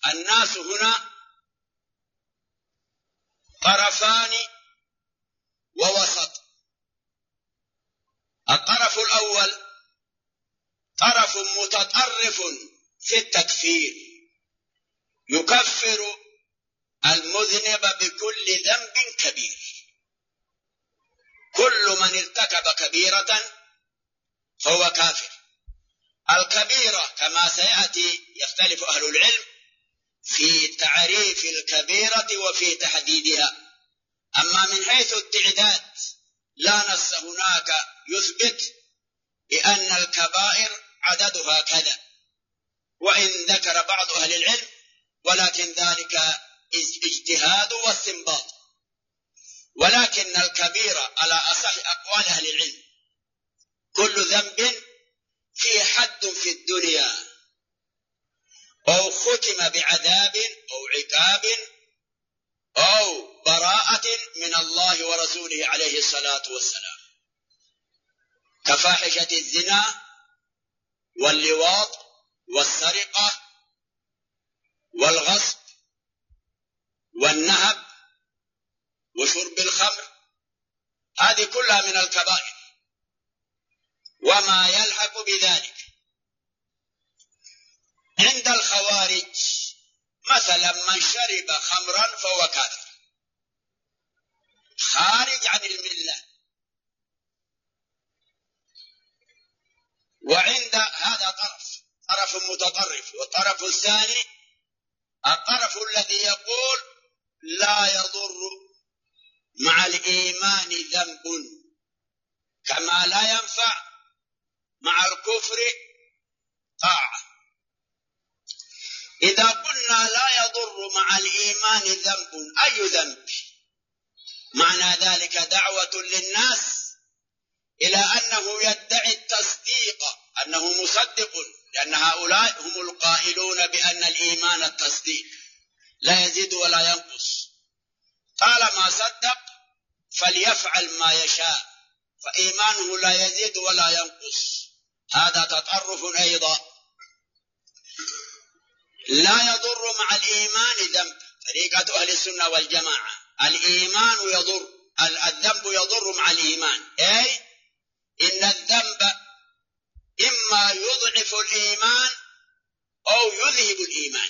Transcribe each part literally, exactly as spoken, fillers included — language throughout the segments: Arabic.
الناس هنا طرفان ووسط. الطرف الأول طرف متطرف في التكفير، يكفر المذنب بكل ذنب كبير. كل من ارتكب كبيرة فهو كافر. الكبيرة كما سيأتي يختلف أهل العلم في تعريف الكبيرة وفي تحديدها. أما من حيث التعداد لا نص هناك يثبت بأن الكبائر عددها كذا، وإن ذكر بعض أهل العلم، ولكن ذلك اجتهاد واستنباط. ولكن الكبيرة على أصح أقوال أهل العلم كل ذنب فيه حد في الدنيا أو ختم بعذاب أو عقاب أو براءة من الله ورسوله عليه الصلاة والسلام، كفاحشة الزنا واللواط والسرقة والغصب والنهب وشرب الخمر، هذه كلها من الكبائر وما يلحق بذلك. عند الخوارج مثلا من شرب خمرا فهو كافر خارج عن الملة. وعند هذا طرف طرف متطرف. والطرف الثاني الطرف الذي يقول لا يضر مع الإيمان ذنب كما لا ينفع مع الكفر طاعة. إذا قلنا لا يضر مع الإيمان ذنب، أي ذنب؟ معنى ذلك دعوة للناس إلى أنه يدعي التصديق، أنه مصدق، لأن هؤلاء هم القائلون بأن الإيمان التصديق لا يزيد ولا ينقص. طالما صدق فليفعل ما يشاء، فإيمانه لا يزيد ولا ينقص. هذا تطرف أيضا. لا يضر مع الإيمان ذنب، طريقة أهل السنة والجماعة الإيمان يضر، الذنب يضر مع الإيمان، أي إن الذنب إما يضعف الإيمان أو يذهب الإيمان،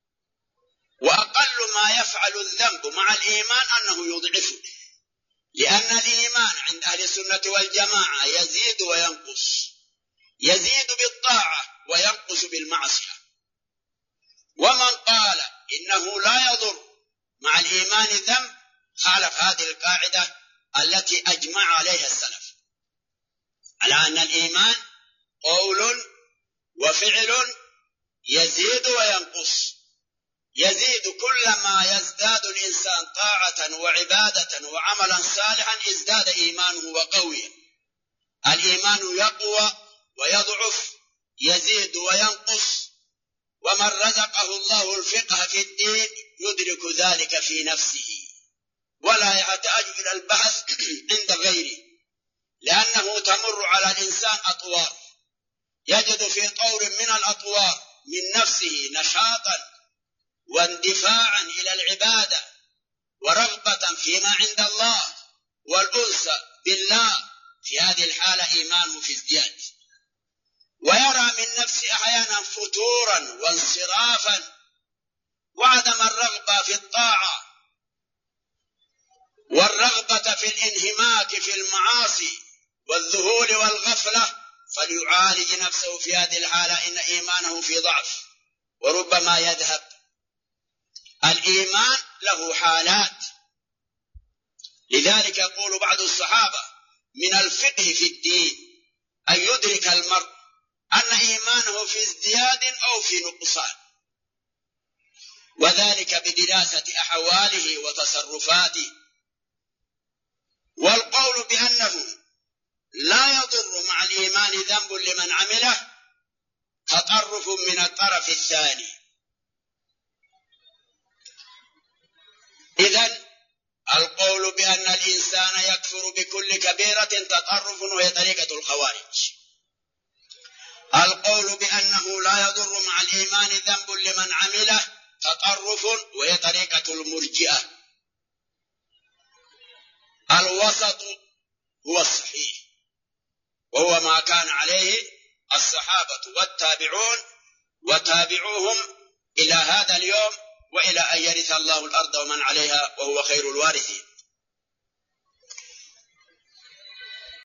وأقل ما يفعل الذنب مع الإيمان أنه يضعفه، لأن الإيمان عند أهل السنة والجماعة يزيد وينقص، يزيد بالطاعة وينقص بالمعصية. ومن قال إنه لا يضر مع الإيمان ذنب خالف هذه القاعدة التي أجمع عليها السلف، على أن الإيمان قول وفعل يزيد وينقص. يزيد كلما يزداد الإنسان طاعة وعبادة وعملا صالحا ازداد إيمانه وقويا. الإيمان يقوى ويضعف، يزيد وينقص. ومن رزقه الله الفقه في الدين يدرك ذلك في نفسه ولا يحتاج إلى البحث عند غيره، لأنه تمر على الإنسان أطوار، يجد في طور من الأطوار من نفسه نشاطا واندفاعا إلى العبادة ورغبة فيما عند الله والأنس بالله. في هذه الحالة إيمانه في ازدياد، ويرى من نفسه أحيانا فتورا وانصرافا وعدم الرغبة في الطاعة والرغبة في الانهماك في المعاصي والذهول والغفلة، فليعالج نفسه في هذه الحالة إن إيمانه في ضعف وربما يذهب. الإيمان له حالات، لذلك يقول بعض الصحابة من الفقه في الدين أن يدرك المرء أن إيمانه في ازدياد أو في نقصان، وذلك بدراسة أحواله وتصرفاته. والقول بأنه لا يضر مع الإيمان ذنب لمن عمله تطرف من الطرف الثاني. إذن القول بأن الإنسان يكفر بكل كبيرة تطرف وهي طريقة الخوارج. القول بأنه لا يضر مع الإيمان ذنب لمن عمله تطرف، وهي طريقة المرجئة. الوسط هو الصحيح، وهو ما كان عليه الصحابة والتابعون وتابعوهم إلى هذا اليوم وإلى أن يرث الله الأرض ومن عليها وهو خير الوارثين.